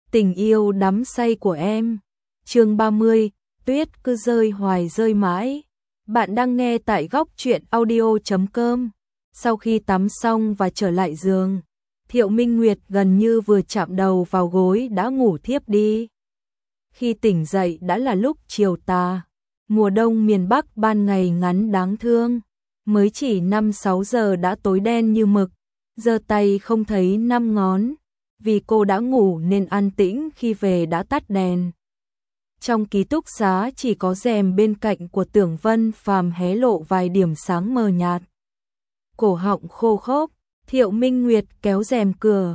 Tình yêu đắm say của em. Chương 30, tuyết cứ rơi hoài rơi mãi. Bạn đang nghe tại góc truyện audio.com. Sau khi tắm xong và trở lại giường, Thiệu Minh Nguyệt gần như vừa chạm đầu vào gối đã ngủ thiếp đi. Khi tỉnh dậy đã là lúc chiều tà. Mùa đông miền Bắc ban ngày ngắn đáng thương. Mới chỉ 5-6 giờ đã tối đen như mực, giơ tay không thấy 5 ngón. Vì cô đã ngủ nên an tĩnh, khi về đã tắt đèn. Trong ký túc xá chỉ có rèm bên cạnh của Tưởng Vân Phàm hé lộ vài điểm sáng mờ nhạt. Cổ họng khô khốc, Thiệu Minh Nguyệt kéo rèm cửa.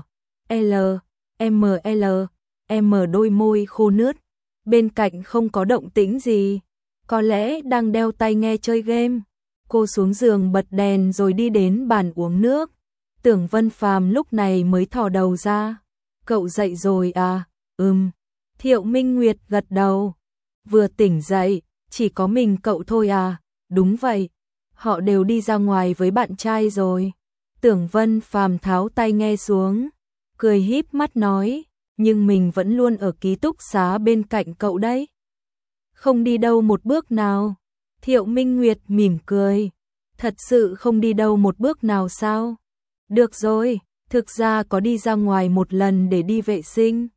M đôi môi khô nướt. Bên cạnh không có động tĩnh gì. Có lẽ đang đeo tai nghe chơi game. Cô xuống giường bật đèn rồi đi đến bàn uống nước. Tưởng Vân Phàm lúc này mới thò đầu ra. Cậu dậy rồi à? Thiệu Minh Nguyệt gật đầu. Vừa tỉnh dậy, chỉ có mình cậu thôi à? Đúng vậy, họ đều đi ra ngoài với bạn trai rồi. Tưởng Vân Phàm tháo tai nghe xuống, cười híp mắt nói, nhưng mình vẫn luôn ở ký túc xá bên cạnh cậu đấy. Không đi đâu một bước nào. Thiệu Minh Nguyệt mỉm cười. Thật sự không đi đâu một bước nào sao? Được rồi, thực ra có đi ra ngoài một lần để đi vệ sinh.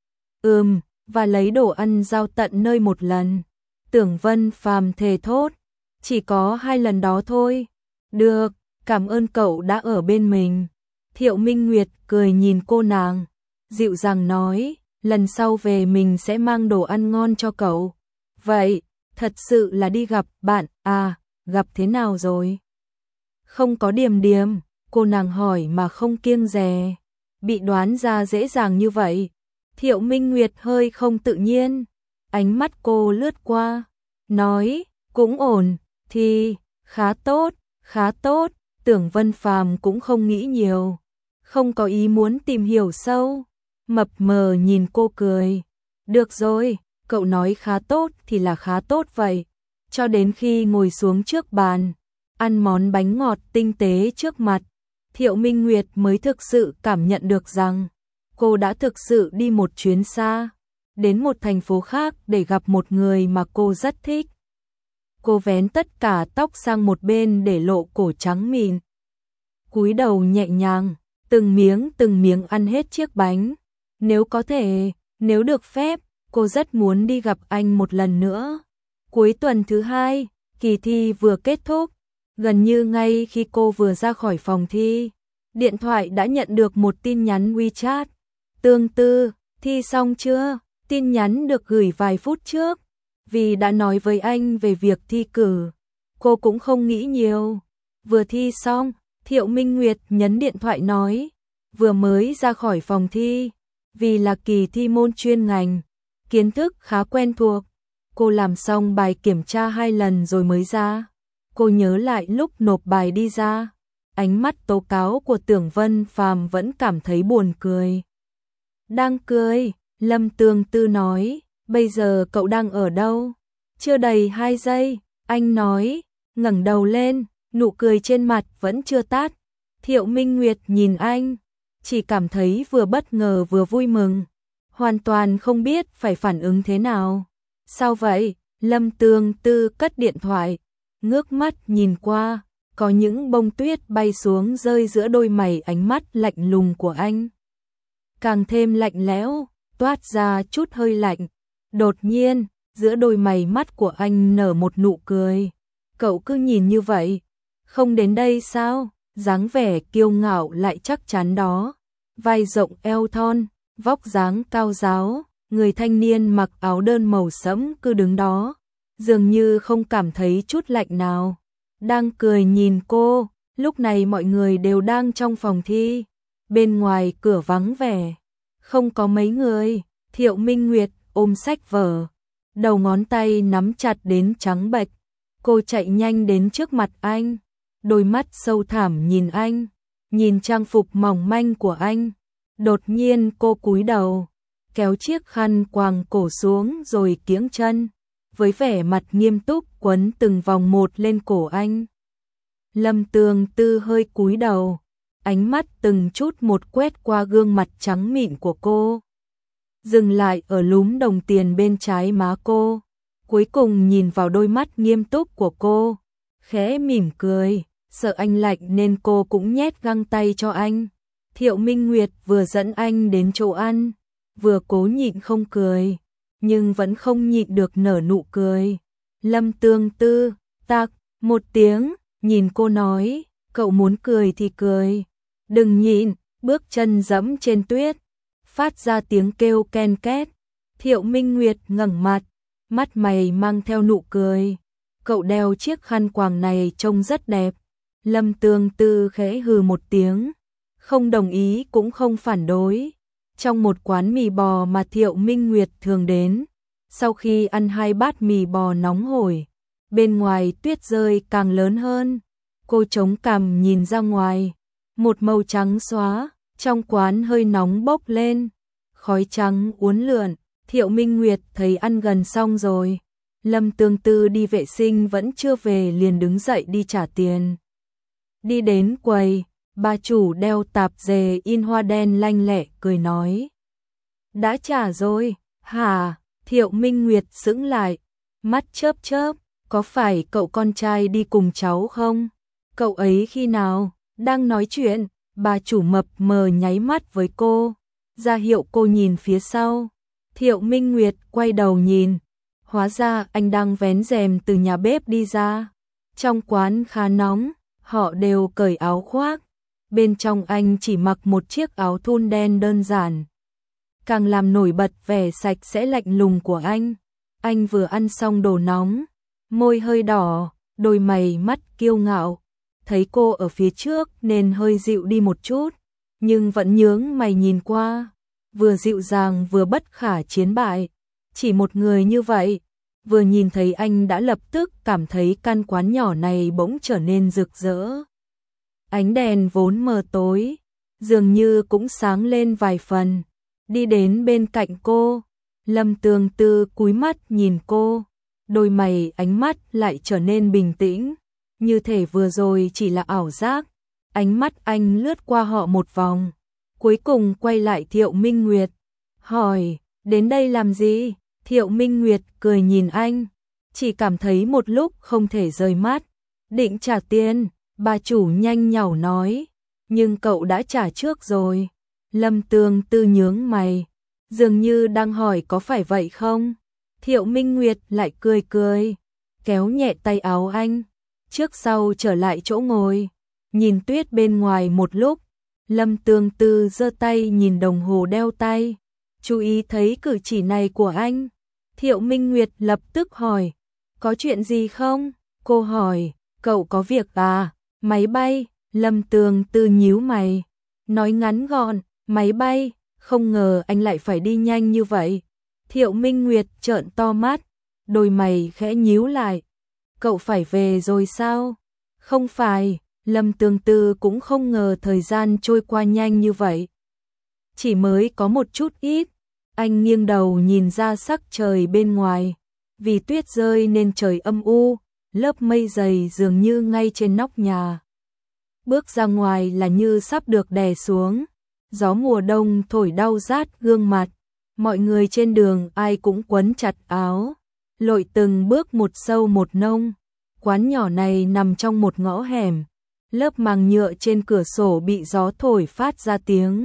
Và lấy đồ ăn giao tận nơi một lần. Tưởng Vân Phàm thề thốt. Chỉ có 2 lần đó thôi. Được, cảm ơn cậu đã ở bên mình. Thiệu Minh Nguyệt cười nhìn cô nàng, dịu dàng nói, lần sau về mình sẽ mang đồ ăn ngon cho cậu. Vậy, thật sự là đi gặp bạn à? Gặp thế nào rồi? Không có Điềm, cô nàng hỏi mà không kiêng dè. Bị đoán ra dễ dàng như vậy. Thiệu Minh Nguyệt hơi không tự nhiên. Ánh mắt cô lướt qua, nói, cũng ổn, thì, khá tốt, khá tốt. Tưởng Vân Phàm cũng không nghĩ nhiều, không có ý muốn tìm hiểu sâu. Mập mờ nhìn cô cười. Được rồi, cậu nói khá tốt thì là khá tốt vậy. Cho đến khi ngồi xuống trước bàn, ăn món bánh ngọt tinh tế trước mặt, Thiệu Minh Nguyệt mới thực sự cảm nhận được rằng cô đã thực sự đi một chuyến xa, đến một thành phố khác để gặp một người mà cô rất thích. Cô vén tất cả tóc sang một bên để lộ cổ trắng mịn. Cúi đầu nhẹ nhàng, từng miếng ăn hết chiếc bánh. Nếu có thể, nếu được phép, cô rất muốn đi gặp anh một lần nữa. Cuối tuần thứ 2, kỳ thi vừa kết thúc. Gần như ngay khi cô vừa ra khỏi phòng thi, điện thoại đã nhận được một tin nhắn WeChat. Tương Tư, thi xong chưa? Tin nhắn được gửi vài phút trước. Vì đã nói với anh về việc thi cử, cô cũng không nghĩ nhiều. Vừa thi xong, Thiệu Minh Nguyệt nhấn điện thoại nói, vừa mới ra khỏi phòng thi. Vì là kỳ thi môn chuyên ngành, kiến thức khá quen thuộc. Cô làm xong bài kiểm tra 2 lần rồi mới ra. Cô nhớ lại lúc nộp bài đi ra, ánh mắt tố cáo của Tưởng Vân Phàm vẫn cảm thấy buồn cười. Đang cười, Lâm Tương Tư nói, bây giờ cậu đang ở đâu? Chưa đầy 2 giây, anh nói, ngẩng đầu lên, nụ cười trên mặt vẫn chưa tắt. Thiệu Minh Nguyệt nhìn anh, chỉ cảm thấy vừa bất ngờ vừa vui mừng, hoàn toàn không biết phải phản ứng thế nào. Sao vậy? Lâm Tương Tư cất điện thoại, ngước mắt nhìn qua, có những bông tuyết bay xuống rơi giữa đôi mày, ánh mắt lạnh lùng của anh càng thêm lạnh lẽo, toát ra chút hơi lạnh. Đột nhiên, giữa đôi mày mắt của anh nở một nụ cười. Cậu cứ nhìn như vậy, không đến đây sao? Dáng vẻ kiêu ngạo lại chắc chắn đó, vai rộng eo thon, vóc dáng cao ráo, người thanh niên mặc áo đơn màu sẫm cứ đứng đó, dường như không cảm thấy chút lạnh nào. Đang cười nhìn cô, lúc này mọi người đều đang trong phòng thi. Bên ngoài cửa vắng vẻ, không có mấy người. Thiệu Minh Nguyệt ôm sách vở, đầu ngón tay nắm chặt đến trắng bệch. Cô chạy nhanh đến trước mặt anh, đôi mắt sâu thẳm nhìn anh, nhìn trang phục mỏng manh của anh. Đột nhiên cô cúi đầu, kéo chiếc khăn quàng cổ xuống rồi kiễng chân, với vẻ mặt nghiêm túc quấn từng vòng một lên cổ anh. Lâm Tương Tư hơi cúi đầu, ánh mắt từng chút một quét qua gương mặt trắng mịn của cô. dừng lại ở lúm đồng tiền bên trái má cô, cuối cùng nhìn vào đôi mắt nghiêm túc của cô, khẽ mỉm cười, sợ anh lạnh nên cô cũng nhét găng tay cho anh. Thiệu Minh Nguyệt vừa dẫn anh đến chỗ ăn, vừa cố nhịn không cười, nhưng vẫn không nhịn được nở nụ cười. Lâm Tương Tư, tạc, một tiếng, nhìn cô nói, cậu muốn cười thì cười, đừng nhịn, bước chân dẫm trên tuyết, phát ra tiếng kêu ken két. Thiệu Minh Nguyệt ngẩng mặt, mắt mày mang theo nụ cười, cậu đeo chiếc khăn quàng này trông rất đẹp. Lâm Tương Tư khẽ hừ một tiếng, không đồng ý cũng không phản đối. Trong một quán mì bò mà Thiệu Minh Nguyệt thường đến, sau khi ăn 2 bát mì bò nóng hổi, bên ngoài tuyết rơi càng lớn hơn. Cô chống cằm nhìn ra ngoài, một màu trắng xóa, trong quán hơi nóng bốc lên, khói trắng uốn lượn. Thiệu Minh Nguyệt thấy ăn gần xong rồi, Lâm Tương Tư đi vệ sinh vẫn chưa về liền đứng dậy đi trả tiền. Đi đến quầy, bà chủ đeo tạp dề in hoa đen lanh lẹ cười nói: "Đã trả rồi, hả?" Thiệu Minh Nguyệt sững lại, mắt chớp chớp, "Có phải cậu con trai đi cùng cháu không? Cậu ấy khi nào?" Đang nói chuyện, bà chủ mập mờ nháy mắt với cô, ra hiệu cô nhìn phía sau. Thiệu Minh Nguyệt quay đầu nhìn, hóa ra anh đang vén rèm từ nhà bếp đi ra. Trong quán khá nóng, họ đều cởi áo khoác, bên trong anh chỉ mặc một chiếc áo thun đen đơn giản, càng làm nổi bật vẻ sạch sẽ lạnh lùng của anh. Anh vừa ăn xong đồ nóng, môi hơi đỏ, đôi mày mắt kiêu ngạo, thấy cô ở phía trước nên hơi dịu đi một chút, nhưng vẫn nhướng mày nhìn qua, vừa dịu dàng vừa bất khả chiến bại. Chỉ một người như vậy, vừa nhìn thấy anh đã lập tức cảm thấy căn quán nhỏ này bỗng trở nên rực rỡ. Ánh đèn vốn mờ tối, dường như cũng sáng lên vài phần. Đi đến bên cạnh cô, Lâm Tương Tư cúi mắt nhìn cô, đôi mày ánh mắt lại trở nên bình tĩnh, như thể vừa rồi chỉ là ảo giác. Ánh mắt anh lướt qua họ một vòng, cuối cùng quay lại Thiệu Minh Nguyệt, hỏi: "Đến đây làm gì?" Thiệu Minh Nguyệt cười nhìn anh, chỉ cảm thấy một lúc không thể rời mắt. "Định trả tiền," bà chủ nhanh nhảu nói, "nhưng cậu đã trả trước rồi." Lâm Tương Tư nhướng mày, dường như đang hỏi có phải vậy không. Thiệu Minh Nguyệt lại cười cười, kéo nhẹ tay áo anh, trước sau trở lại chỗ ngồi, nhìn tuyết bên ngoài một lúc. Lâm Tương Tư giơ tay nhìn đồng hồ đeo tay, chú ý thấy cử chỉ này của anh. Thiệu Minh Nguyệt lập tức hỏi: "Có chuyện gì không?" Cô hỏi: "Cậu có việc à?" "Máy bay." Lâm Tương Tư nhíu mày, nói ngắn gọn: "Máy bay." Không ngờ anh lại phải đi nhanh như vậy. Thiệu Minh Nguyệt trợn to mắt, đôi mày khẽ nhíu lại. "Cậu phải về rồi sao?" "Không phải." Lâm Tương Tư cũng không ngờ thời gian trôi qua nhanh như vậy. Chỉ mới có một chút ít. Anh nghiêng đầu nhìn ra sắc trời bên ngoài, vì tuyết rơi nên trời âm u, lớp mây dày dường như ngay trên nóc nhà. Bước ra ngoài là như sắp được đè xuống, gió mùa đông thổi đau rát gương mặt, mọi người trên đường ai cũng quấn chặt áo, lội từng bước một sâu một nông. Quán nhỏ này nằm trong một ngõ hẻm, lớp màng nhựa trên cửa sổ bị gió thổi phát ra tiếng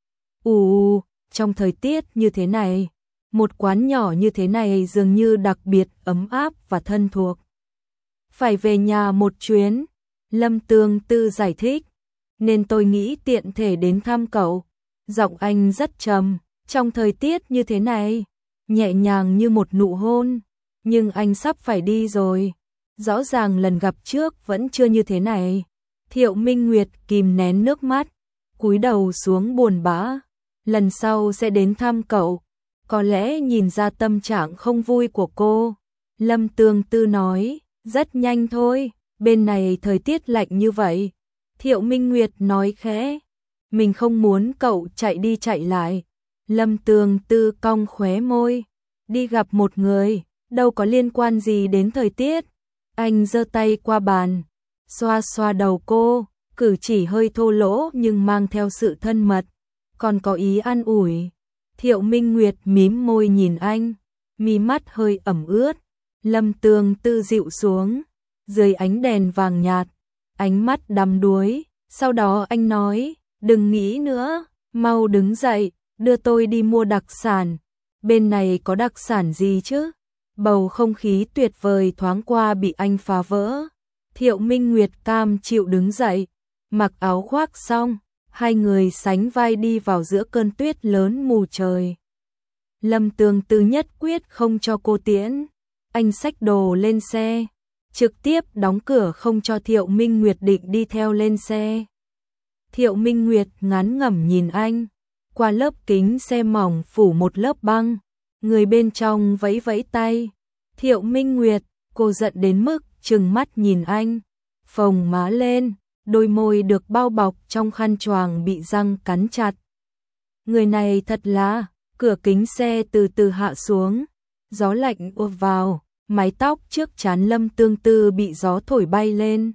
ù. Trong thời tiết như thế này, một quán nhỏ như thế này dường như đặc biệt ấm áp và thân thuộc. "Phải về nhà một chuyến," Lâm Tương Tư giải thích, "nên tôi nghĩ tiện thể đến thăm cậu." Giọng anh rất trầm, trong thời tiết như thế này, nhẹ nhàng như một nụ hôn. Nhưng anh sắp phải đi rồi, rõ ràng lần gặp trước vẫn chưa như thế này. Thiệu Minh Nguyệt kìm nén nước mắt, cúi đầu xuống buồn bã. "Lần sau sẽ đến thăm cậu." Có lẽ nhìn ra tâm trạng không vui của cô, Lâm Tương Tư nói: "Rất nhanh thôi, bên này thời tiết lạnh như vậy." Thiệu Minh Nguyệt nói khẽ: "Mình không muốn cậu chạy đi chạy lại." Lâm Tương Tư cong khóe môi: "Đi gặp một người, đâu có liên quan gì đến thời tiết." Anh giơ tay qua bàn, xoa xoa đầu cô, cử chỉ hơi thô lỗ nhưng mang theo sự thân mật, còn có ý an ủi. Thiệu Minh Nguyệt mím môi nhìn anh, mí mắt hơi ẩm ướt. Lâm Tương Tư dịu xuống, dưới ánh đèn vàng nhạt, ánh mắt đắm đuối. Sau đó anh nói, đừng nghĩ nữa, mau đứng dậy, đưa tôi đi mua đặc sản. Bên này có đặc sản gì chứ? Bầu không khí tuyệt vời thoáng qua bị anh phá vỡ. Thiệu Minh Nguyệt cam chịu đứng dậy, mặc áo khoác xong, hai người sánh vai đi vào giữa cơn tuyết lớn mù trời. Lâm Tương Tư nhất quyết không cho cô tiễn, anh xách đồ lên xe, trực tiếp đóng cửa không cho Thiệu Minh Nguyệt định đi theo lên xe. Thiệu Minh Nguyệt ngán ngẩm nhìn anh, qua lớp kính xe mỏng phủ một lớp băng, người bên trong vẫy vẫy tay. Thiệu Minh Nguyệt, cô giận đến mức trừng mắt nhìn anh, phồng má lên, đôi môi được bao bọc trong khăn choàng bị răng cắn chặt. Người này thật là, cửa kính xe từ từ hạ xuống, gió lạnh ùa vào, mái tóc trước trán Lâm Tương Tư bị gió thổi bay lên.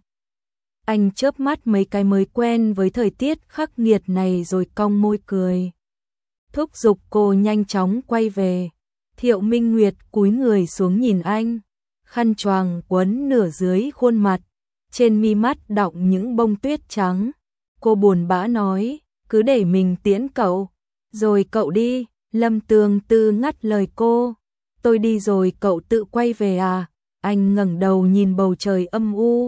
Anh chớp mắt mấy cái mới quen với thời tiết khắc nghiệt này rồi cong môi cười. Thúc giục cô nhanh chóng quay về. Thiệu Minh Nguyệt cúi người xuống nhìn anh, khăn choàng quấn nửa dưới khuôn mặt, trên mi mắt đọng những bông tuyết trắng. Cô buồn bã nói, cứ để mình tiễn cậu, rồi cậu đi. Lâm Tương Tư ngắt lời cô, tôi đi rồi cậu tự quay về à? Anh ngẩng đầu nhìn bầu trời âm u,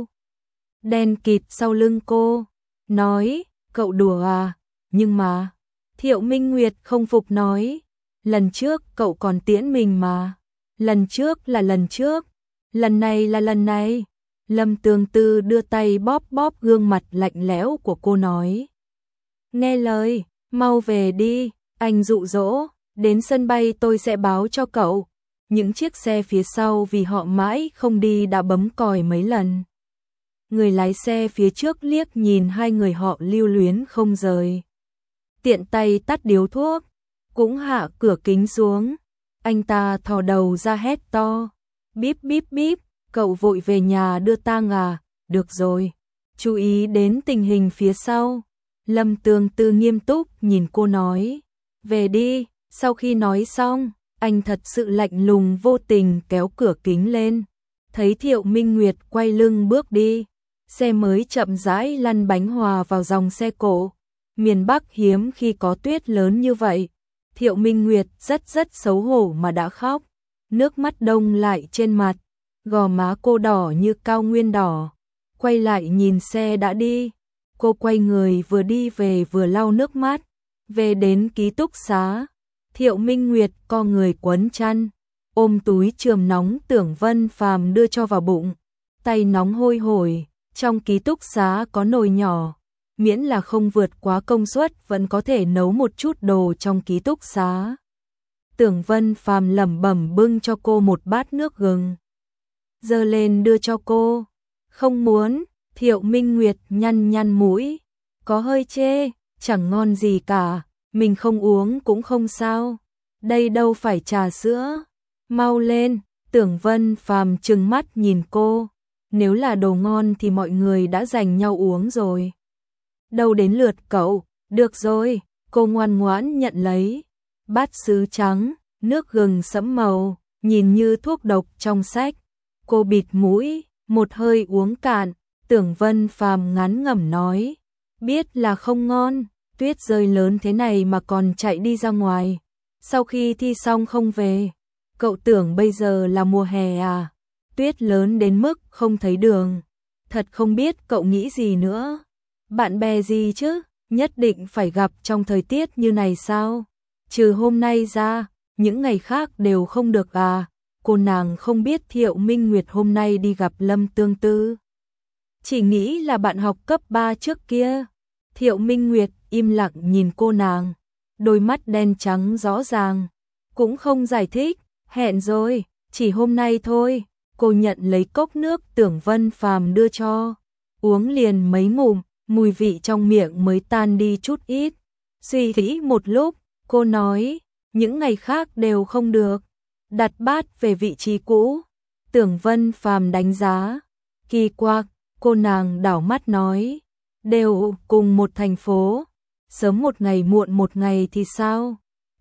đen kịt sau lưng cô, nói, cậu đùa à? Nhưng mà, Thiệu Minh Nguyệt không phục nói, lần trước cậu còn tiễn mình mà, lần trước là lần trước, lần này là lần này. Lâm Tương Tư đưa tay bóp bóp gương mặt lạnh lẽo của cô nói, nghe lời, mau về đi. Anh dụ dỗ, đến sân bay tôi sẽ báo cho cậu. Những chiếc xe phía sau vì họ mãi không đi đã bấm còi mấy lần. Người lái xe phía trước liếc nhìn hai người họ lưu luyến không rời, tiện tay tắt điếu thuốc, cũng hạ cửa kính xuống. Anh ta thò đầu ra hét to, bíp bíp bíp, cậu vội về nhà đưa tang à? Được rồi, chú ý đến tình hình phía sau. Lâm Tương Tư nghiêm túc nhìn cô nói, về đi. Sau khi nói xong, anh thật sự lạnh lùng vô tình kéo cửa kính lên. Thấy Thiệu Minh Nguyệt quay lưng bước đi, xe mới chậm rãi lăn bánh hòa vào dòng xe cộ. Miền Bắc hiếm khi có tuyết lớn như vậy. Thiệu Minh Nguyệt rất xấu hổ mà đã khóc, nước mắt đông lại trên mặt, gò má cô đỏ như cao nguyên đỏ. Quay lại nhìn xe đã đi, cô quay người vừa đi về vừa lau nước mắt. Về đến ký túc xá, Thiệu Minh Nguyệt co người quấn chăn, ôm túi chườm nóng Tưởng Vân Phàm đưa cho vào bụng, tay nóng hôi hổi. Trong ký túc xá có nồi nhỏ, miễn là không vượt quá công suất vẫn có thể nấu một chút đồ trong ký túc xá. Tưởng Vân Phàm lẩm bẩm bưng cho cô một bát nước gừng, giơ lên đưa cho cô. Không muốn. Thiệu Minh Nguyệt nhăn nhăn mũi, có hơi chê, chẳng ngon gì cả, mình không uống cũng không sao, đây đâu phải trà sữa. Mau lên. Tưởng Vân Phàm trừng mắt nhìn cô, nếu là đồ ngon thì mọi người đã giành nhau uống rồi, đâu đến lượt cậu. Được rồi, cô ngoan ngoãn nhận lấy. Bát sứ trắng, nước gừng sẫm màu, nhìn như thuốc độc trong sách. Cô bịt mũi, một hơi uống cạn. Tưởng Vân Phàm ngán ngẩm nói, biết là không ngon, tuyết rơi lớn thế này mà còn chạy đi ra ngoài, sau khi thi xong không về. Cậu tưởng bây giờ là mùa hè à? Tuyết lớn đến mức không thấy đường, thật không biết cậu nghĩ gì nữa. Bạn bè gì chứ, nhất định phải gặp trong thời tiết như này sao? Trừ hôm nay ra, những ngày khác đều không được à? Cô nàng không biết Thiệu Minh Nguyệt hôm nay đi gặp Lâm Tương Tư, chỉ nghĩ là bạn học cấp 3 trước kia. Thiệu Minh Nguyệt im lặng nhìn cô nàng, đôi mắt đen trắng rõ ràng, cũng không giải thích. Hẹn rồi, chỉ hôm nay thôi. Cô nhận lấy cốc nước Tưởng Vân Phàm đưa cho, uống liền mấy ngụm, mùi vị trong miệng mới tan đi chút ít. Suy nghĩ một lúc, cô nói, những ngày khác đều không được. Đặt bát về vị trí cũ. Tưởng Vân Phàm đánh giá, kỳ quặc. Cô nàng đảo mắt nói, đều cùng một thành phố, sớm một ngày muộn một ngày thì sao?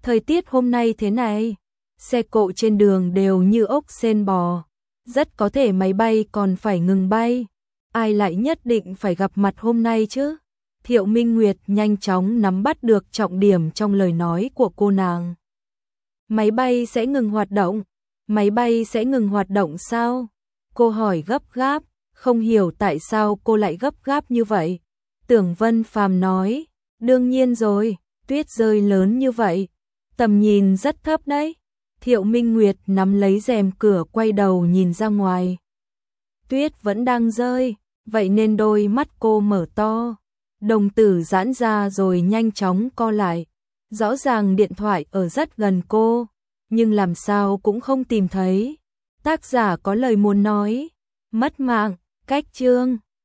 Thời tiết hôm nay thế này, xe cộ trên đường đều như ốc sên bò, rất có thể máy bay còn phải ngừng bay. Ai lại nhất định phải gặp mặt hôm nay chứ? Thiệu Minh Nguyệt nhanh chóng nắm bắt được trọng điểm trong lời nói của cô nàng. Máy bay sẽ ngừng hoạt động? Máy bay sẽ ngừng hoạt động sao? Cô hỏi gấp gáp, không hiểu tại sao cô lại gấp gáp như vậy. Tưởng Vân Phàm nói, đương nhiên rồi, tuyết rơi lớn như vậy, tầm nhìn rất thấp đấy. Thiệu Minh Nguyệt nắm lấy rèm cửa quay đầu nhìn ra ngoài. Tuyết vẫn đang rơi, vậy nên đôi mắt cô mở to, đồng tử giãn ra rồi nhanh chóng co lại. Rõ ràng điện thoại ở rất gần cô, nhưng làm sao cũng không tìm thấy. Tác giả có lời muốn nói, mất mạng, cách chương.